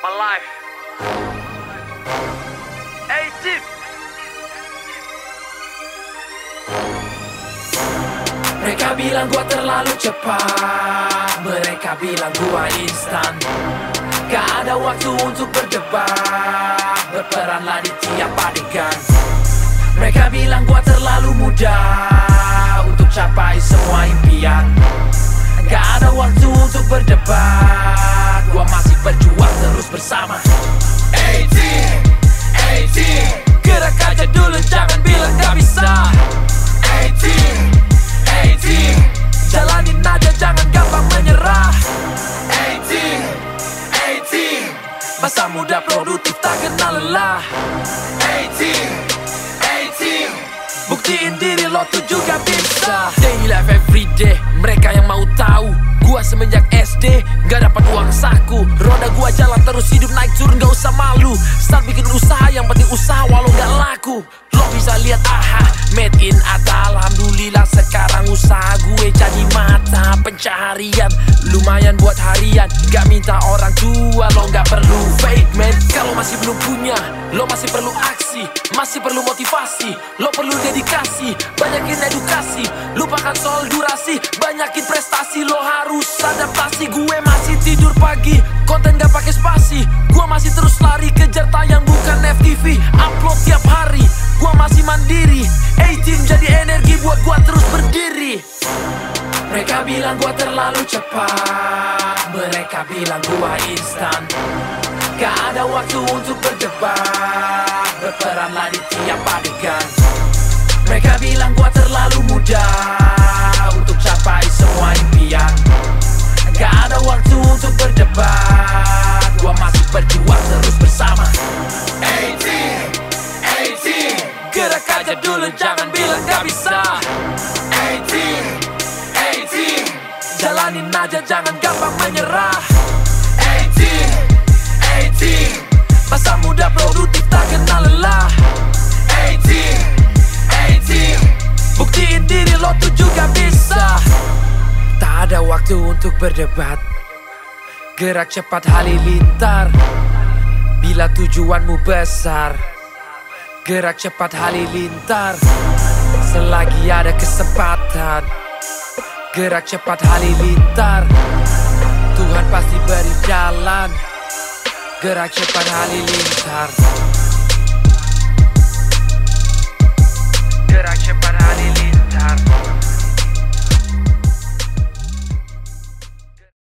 my life. Hey Chief. Mereka bilang gua terlalu cepat, mereka bilang gua instan. Gak ada waktu untuk berdebat, berperanlah di tiap adegan. Mereka bilang gua terlalu muda untuk capai semua impian. Gak ada waktu untuk berdebat, gua masih berjuang terus bersama. A-Team, A-Team, gerak aja dulu jangan bilang gak bisa. A-Team, A-Team, jalanin aja jangan gampang menyerah. A-Team, A-Team, masa muda produktif tak kenal lelah. A-Team, A-Team, buktiin diri lo tuh juga bisa. Daily life everyday, mereka yang mau tahu gua semenjak SD gak dapat uang saku. Roda gua jalan terus, hidup naik turun gak usah malu. Start bikin usaha, yang penting usaha walau gak laku. Lo bisa lihat aha, made in Atta. Alhamdulillah sekarang usaha gue jadi mata pencaharian. Lumayan buat harian, gak minta orang tua. Lo gak perlu fake man, kalau masih belum punya. Lo masih perlu aksi, masih perlu motivasi. Lo perlu dedikasi, banyakin edukasi. Lupakan soal durasi, banyakin prestasi. Lo harus adaptasi, gue masih tidur pagi, konten gak pakai spasi. Gue masih terus lari, kejar tayang bukan FTV. Upload tiap hari, gue masih mandiri. A-Team jadi energi buat gue terus berdiri. Mereka bilang gue terlalu cepat, mereka bilang gue instan. Gak ada waktu untuk berdebat, berperanlah di tiap adegan. Mereka bilang gue terlalu muda untuk capai semua impian. Gak ada waktu untuk berdebat, gua masih berjuang terus bersama. A-Team, A-Team, gerak aja dulu jangan bilang gak bisa. A-Team, A-Team, jalanin aja jangan gampang menyerah. A-Team, A-Team, masa muda produktif tak kenal lelah. A-Team, A-Team, buktiin diri lo tuh juga bisa. Tak ada waktu untuk berdebat, gerak cepat halilintar. Bila tujuanmu besar, gerak cepat halilintar. Selagi ada kesempatan, gerak cepat halilintar. Tuhan pasti beri jalan, gerak cepat halilintar. Gerak cepat halilintar.